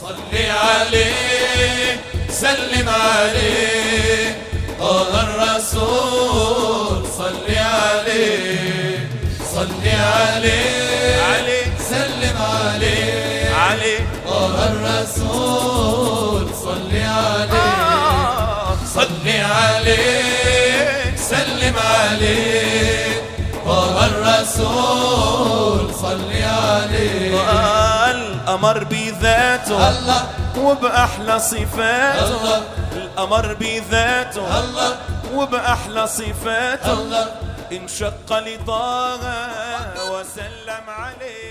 صلي عليه سلم عليه طه الرسول صلي عليه صلي عليه سلم عليه طه الرسول صلي عليه صلي عليه سلم عليه طه الرسول صلي عليه. الأمر بذاته الله وبأحلى صفاته الله الأمر بذاته الله وبأحلى صفاته الله انشق لطه وسلم عليه.